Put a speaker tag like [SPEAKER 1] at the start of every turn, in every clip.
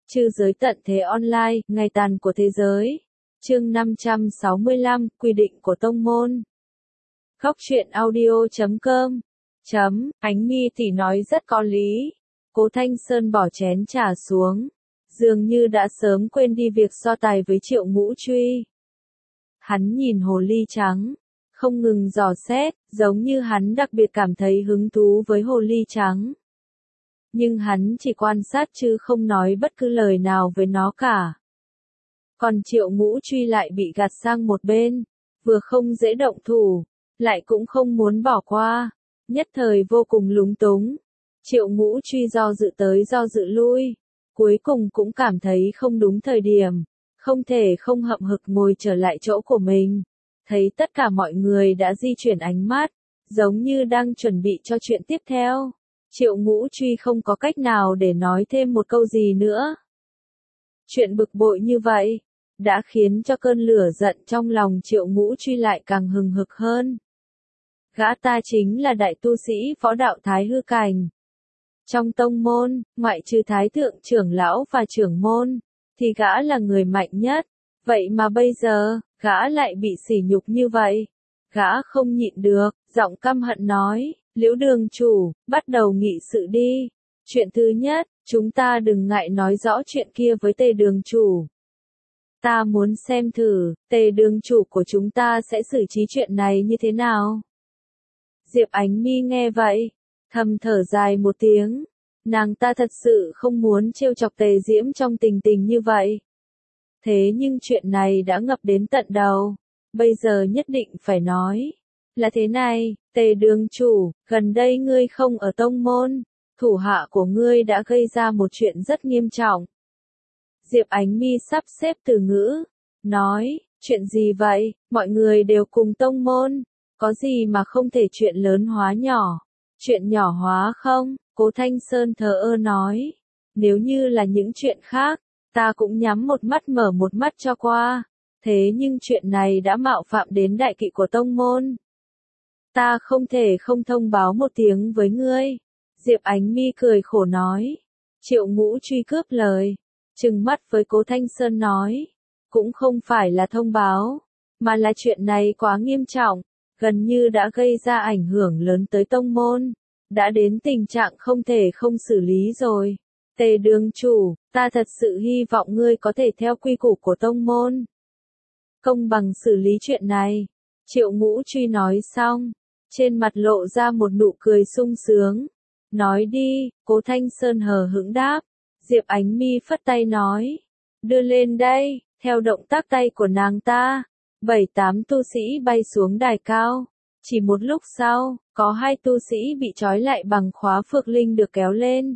[SPEAKER 1] Trư giới tận thế online, ngày tàn của thế giới. Chương 565, quy định của tông môn. Góc truyện audio.com. Ánh Mi thì nói rất có lý. Cố Thanh Sơn bỏ chén trà xuống. Dường như đã sớm quên đi việc so tài với Triệu Ngũ Truy. Hắn nhìn hồ ly trắng, không ngừng dò xét, giống như hắn đặc biệt cảm thấy hứng thú với hồ ly trắng. Nhưng hắn chỉ quan sát chứ không nói bất cứ lời nào với nó cả. Còn Triệu Ngũ Truy lại bị gạt sang một bên, vừa không dễ động thủ, lại cũng không muốn bỏ qua, nhất thời vô cùng lúng túng. Triệu Ngũ Truy do dự tới do dự lui, cuối cùng cũng cảm thấy không đúng thời điểm, không thể không hậm hực ngồi trở lại chỗ của mình. Thấy tất cả mọi người đã di chuyển ánh mắt, giống như đang chuẩn bị cho chuyện tiếp theo. Triệu Ngũ Truy không có cách nào để nói thêm một câu gì nữa. Chuyện bực bội như vậy, đã khiến cho cơn lửa giận trong lòng Triệu Ngũ Truy lại càng hừng hực hơn. Gã ta chính là đại tu sĩ võ đạo Thái Hư Cảnh. Trong tông môn, ngoại trừ Thái Thượng trưởng lão và trưởng môn, thì gã là người mạnh nhất. Vậy mà bây giờ, gã lại bị sỉ nhục như vậy. Gã không nhịn được, giọng căm hận nói, Liễu đường chủ, bắt đầu nghị sự đi. Chuyện thứ nhất, chúng ta đừng ngại nói rõ chuyện kia với Tề đường chủ. Ta muốn xem thử, Tề đường chủ của chúng ta sẽ xử trí chuyện này như thế nào. Diệp Ánh Mi nghe vậy, thầm thở dài một tiếng. Nàng ta thật sự không muốn trêu chọc Tề Diễm trong tình tình như vậy. Thế nhưng chuyện này đã ngập đến tận đầu, bây giờ nhất định phải nói. Là thế này, Tề đường chủ, gần đây ngươi không ở tông môn, thủ hạ của ngươi đã gây ra một chuyện rất nghiêm trọng. Diệp Ánh Mi sắp xếp từ ngữ, nói, chuyện gì vậy, mọi người đều cùng tông môn, có gì mà không thể chuyện lớn hóa nhỏ, chuyện nhỏ hóa không? Cố Thanh Sơn thờ ơ nói, nếu như là những chuyện khác, ta cũng nhắm một mắt mở một mắt cho qua, thế nhưng chuyện này đã mạo phạm đến đại kỵ của tông môn. Ta không thể không thông báo một tiếng với ngươi. Diệp Ánh Mi cười khổ nói. Triệu Ngũ Truy cướp lời, trừng mắt với Cố Thanh Sơn nói, cũng không phải là thông báo, mà là chuyện này quá nghiêm trọng, gần như đã gây ra ảnh hưởng lớn tới tông môn, đã đến tình trạng không thể không xử lý rồi. Tề đường chủ, ta thật sự hy vọng ngươi có thể theo quy củ của tông môn, công bằng xử lý chuyện này. Triệu Ngũ Truy nói xong, trên mặt lộ ra một nụ cười sung sướng. Nói đi, Cố Thanh Sơn hờ hững đáp. Diệp Ánh Mi phất tay nói, đưa lên đây. Theo động tác tay của nàng ta, 7-8 tu sĩ bay xuống đài cao. Chỉ một lúc sau, có 2 tu sĩ bị trói lại bằng khóa phược linh được kéo lên.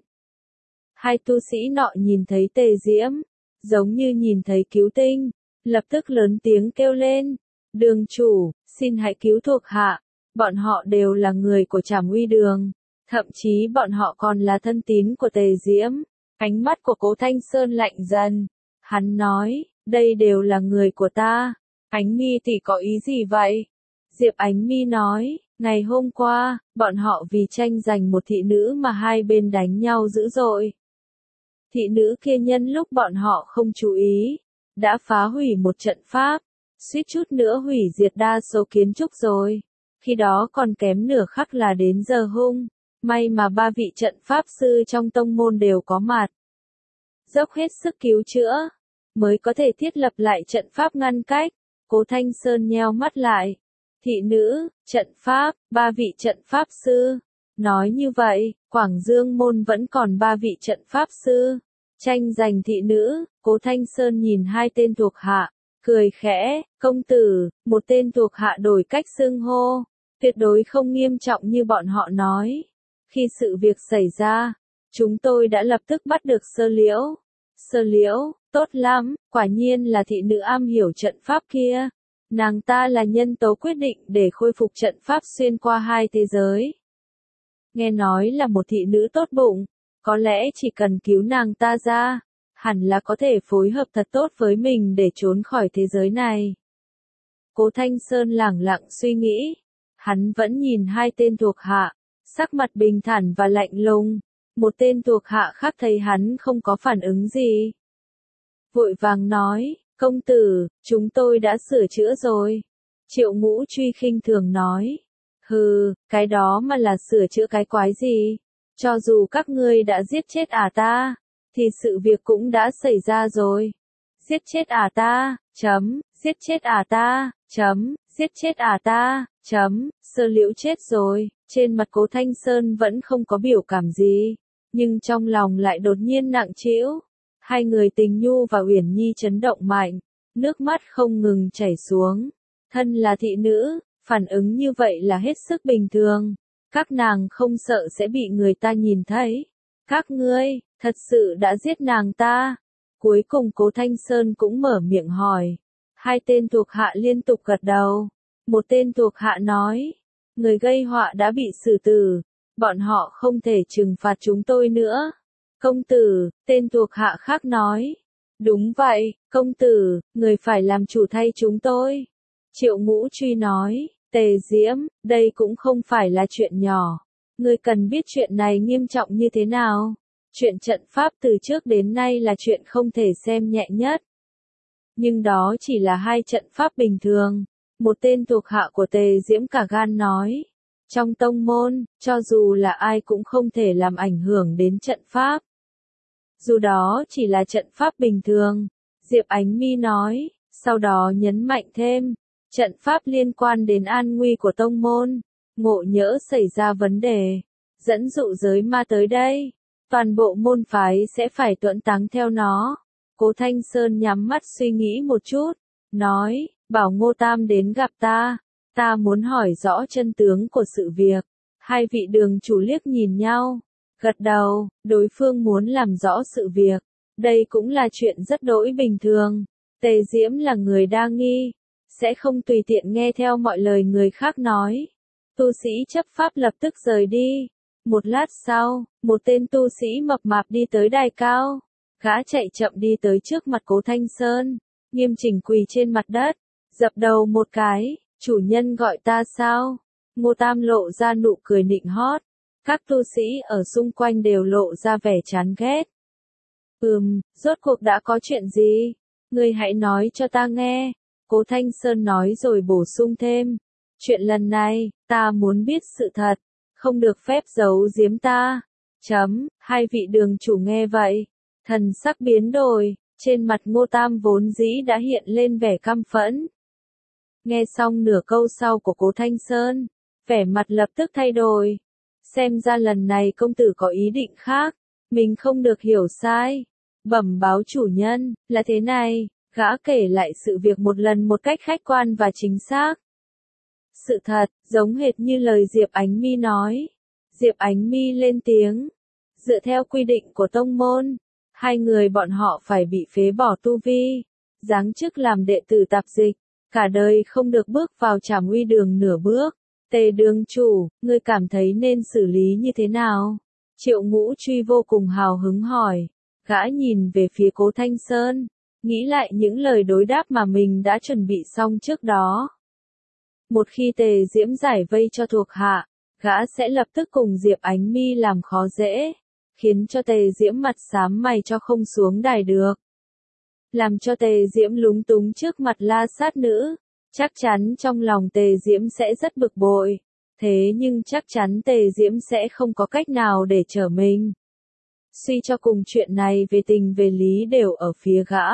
[SPEAKER 1] 2 tu sĩ nọ nhìn thấy Tề Diễm, giống như nhìn thấy cứu tinh, lập tức lớn tiếng kêu lên, đường chủ, xin hãy cứu thuộc hạ. Bọn họ đều là người của Trảm Uy Đường, thậm chí bọn họ còn là thân tín của Tề Diễm. Ánh mắt của Cố Thanh Sơn lạnh dần, hắn nói, đây đều là người của ta. Ánh Mi tỷ có ý gì vậy? Diệp Ánh Mi nói, ngày hôm qua, bọn họ vì tranh giành một thị nữ mà hai bên đánh nhau dữ dội. Thị nữ kia nhân lúc bọn họ không chú ý, đã phá hủy một trận pháp, suýt chút nữa hủy diệt đa số kiến trúc rồi. Khi đó còn kém nửa khắc là đến giờ hung, may mà 3 vị trận pháp sư trong tông môn đều có mặt. Dốc hết sức cứu chữa, mới có thể thiết lập lại trận pháp ngăn cách. Cố Thanh Sơn nheo mắt lại. Thị nữ, trận pháp, 3 vị trận pháp sư. Nói như vậy, Quảng Dương môn vẫn còn 3 vị trận pháp sư. Tranh giành thị nữ, Cố Thanh Sơn nhìn 2 tên thuộc hạ, cười khẽ, công tử, một tên thuộc hạ đổi cách xưng hô, tuyệt đối không nghiêm trọng như bọn họ nói. Khi sự việc xảy ra, chúng tôi đã lập tức bắt được Sơ Liễu. Sơ Liễu, tốt lắm, quả nhiên là thị nữ am hiểu trận pháp kia. Nàng ta là nhân tố quyết định để khôi phục trận pháp xuyên qua 2 thế giới. Nghe nói là một thị nữ tốt bụng, có lẽ chỉ cần cứu nàng ta ra, hẳn là có thể phối hợp thật tốt với mình để trốn khỏi thế giới này. Cố Thanh Sơn lẳng lặng suy nghĩ, hắn vẫn nhìn 2 tên thuộc hạ, sắc mặt bình thản và lạnh lùng. Một tên thuộc hạ khác thấy hắn không có phản ứng gì, vội vàng nói, công tử, chúng tôi đã sửa chữa rồi. Triệu Ngũ Truy khinh thường nói, hừ, cái đó mà là sửa chữa cái quái gì? Cho dù các ngươi đã giết chết ta, thì sự việc cũng đã xảy ra rồi. Giết chết ta, giết chết ta, giết chết ta, Sơ Liễu chết rồi. Trên mặt Cố Thanh Sơn vẫn không có biểu cảm gì, nhưng trong lòng lại đột nhiên nặng trĩu. Hai người Tình Nhu và Uyển Nhi chấn động mạnh, nước mắt không ngừng chảy xuống. Thân là thị nữ, phản ứng như vậy là hết sức bình thường. Các nàng không sợ sẽ bị người ta nhìn thấy. Các ngươi, thật sự đã giết nàng ta. Cuối cùng Cố Thanh Sơn cũng mở miệng hỏi. Hai tên thuộc hạ liên tục gật đầu. Một tên thuộc hạ nói, người gây họa đã bị xử tử, bọn họ không thể trừng phạt chúng tôi nữa. Công tử, tên thuộc hạ khác nói. Đúng vậy, công tử, người phải làm chủ thay chúng tôi. Triệu Ngũ Truy nói, Tề Diễm, đây cũng không phải là chuyện nhỏ. Ngươi cần biết chuyện này nghiêm trọng như thế nào. Chuyện trận pháp từ trước đến nay là chuyện không thể xem nhẹ nhất. Nhưng đó chỉ là hai trận pháp bình thường. Một tên thuộc hạ của Tề Diễm cả gan nói. Trong tông môn, cho dù là ai cũng không thể làm ảnh hưởng đến trận pháp. Dù đó chỉ là trận pháp bình thường. Diệp Ánh Mi nói, sau đó nhấn mạnh thêm. Trận pháp liên quan đến an nguy của tông môn. Ngộ nhỡ xảy ra vấn đề. Dẫn dụ giới ma tới đây. Toàn bộ môn phái sẽ phải tuẫn táng theo nó. Cố Thanh Sơn nhắm mắt suy nghĩ một chút. Nói, bảo Ngô Tam đến gặp ta. Ta muốn hỏi rõ chân tướng của sự việc. Hai vị đường chủ liếc nhìn nhau. Gật đầu, đối phương muốn làm rõ sự việc. Đây cũng là chuyện rất đỗi bình thường. Tề Diễm là người đa nghi. Sẽ không tùy tiện nghe theo mọi lời người khác nói. Tu sĩ chấp pháp lập tức rời đi. Một lát sau, một tên tu sĩ mập mạp đi tới đài cao. Gã chạy chậm đi tới trước mặt Cố Thanh Sơn. Nghiêm chỉnh quỳ trên mặt đất. Dập đầu một cái. Chủ nhân gọi ta sao? Ngô Tam lộ ra nụ cười nịnh hót. Các tu sĩ ở xung quanh đều lộ ra vẻ chán ghét. Rốt cuộc đã có chuyện gì? Ngươi hãy nói cho ta nghe. Cố Thanh Sơn nói rồi bổ sung thêm. Chuyện lần này, ta muốn biết sự thật. Không được phép giấu giếm ta. Hai vị đường chủ nghe vậy. Thần sắc biến đổi. Trên mặt Ngô Tam vốn dĩ đã hiện lên vẻ căm phẫn. Nghe xong nửa câu sau của Cố Thanh Sơn. Vẻ mặt lập tức thay đổi. Xem ra lần này công tử có ý định khác. Mình không được hiểu sai. Bẩm báo chủ nhân, là thế này. Gã kể lại sự việc một lần một cách khách quan và chính xác. Sự thật, giống hệt như lời Diệp Ánh Mi nói. Diệp Ánh Mi lên tiếng. Dựa theo quy định của tông môn, hai người bọn họ phải bị phế bỏ tu vi, giáng chức làm đệ tử tạp dịch, cả đời không được bước vào Trảm Uy đường nửa bước. Tề đường chủ, ngươi cảm thấy nên xử lý như thế nào? Triệu Ngũ Truy vô cùng hào hứng hỏi. Gã nhìn về phía Cố Thanh Sơn, nghĩ lại những lời đối đáp mà mình đã chuẩn bị xong trước đó. Một khi Tề Diễm giải vây cho thuộc hạ, gã sẽ lập tức cùng Diệp Ánh Mi làm khó dễ, khiến cho Tề Diễm mặt xám mày cho không xuống đài được. Làm cho Tề Diễm lúng túng trước mặt La Sát nữ, chắc chắn trong lòng Tề Diễm sẽ rất bực bội, thế nhưng chắc chắn Tề Diễm sẽ không có cách nào để trở mình. Suy cho cùng chuyện này về tình về lý đều ở phía gã.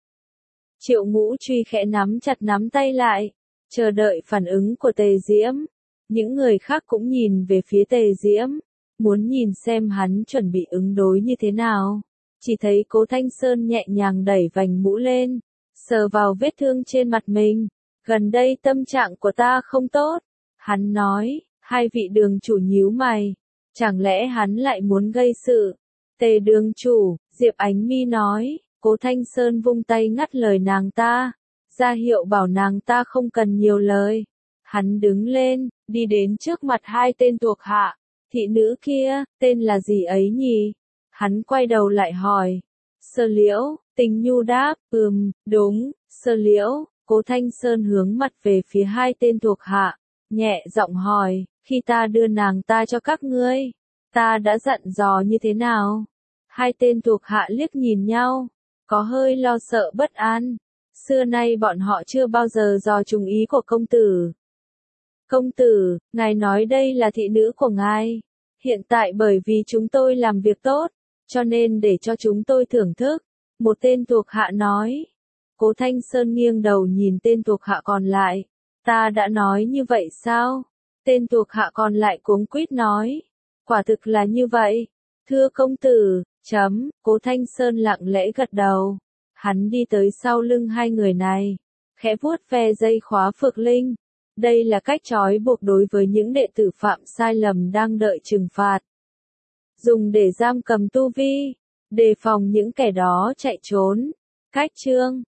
[SPEAKER 1] Triệu Ngũ Truy khẽ nắm chặt nắm tay lại, chờ đợi phản ứng của Tề Diễm. Những người khác cũng nhìn về phía Tề Diễm, muốn nhìn xem hắn chuẩn bị ứng đối như thế nào. Chỉ thấy Cố Thanh Sơn nhẹ nhàng đẩy vành mũ lên, sờ vào vết thương trên mặt mình. Gần đây tâm trạng của ta không tốt. Hắn nói, hai vị đường chủ nhíu mày. Chẳng lẽ hắn lại muốn gây sự? Tề đường chủ, Diệp Ánh Mi nói. Cố Thanh Sơn vung tay ngắt lời nàng ta, ra hiệu bảo nàng ta không cần nhiều lời. Hắn đứng lên, đi đến trước mặt hai tên thuộc hạ. Thị nữ kia, tên là gì ấy nhỉ? Hắn quay đầu lại hỏi. Sơ Liễu, Tình Nhu đáp, đúng, Sơ Liễu. Cố Thanh Sơn hướng mặt về phía hai tên thuộc hạ, nhẹ giọng hỏi, khi ta đưa nàng ta cho các ngươi, ta đã dặn dò như thế nào? Hai tên thuộc hạ liếc nhìn nhau, có hơi lo sợ bất an. Xưa nay bọn họ chưa bao giờ dò trùng ý của công tử. Công tử, ngài nói đây là thị nữ của ngài. Hiện tại bởi vì chúng tôi làm việc tốt, cho nên để cho chúng tôi thưởng thức. Một tên thuộc hạ nói. Cố Thanh Sơn nghiêng đầu nhìn tên thuộc hạ còn lại. Ta đã nói như vậy sao? Tên thuộc hạ còn lại cuống quýt nói. Quả thực là như vậy. Thưa công tử, Cố Thanh Sơn lặng lẽ gật đầu. Hắn đi tới sau lưng hai người này. Khẽ vuốt ve dây khóa phược linh. Đây là cách trói buộc đối với những đệ tử phạm sai lầm đang đợi trừng phạt. Dùng để giam cầm tu vi. Đề phòng những kẻ đó chạy trốn. Cách chương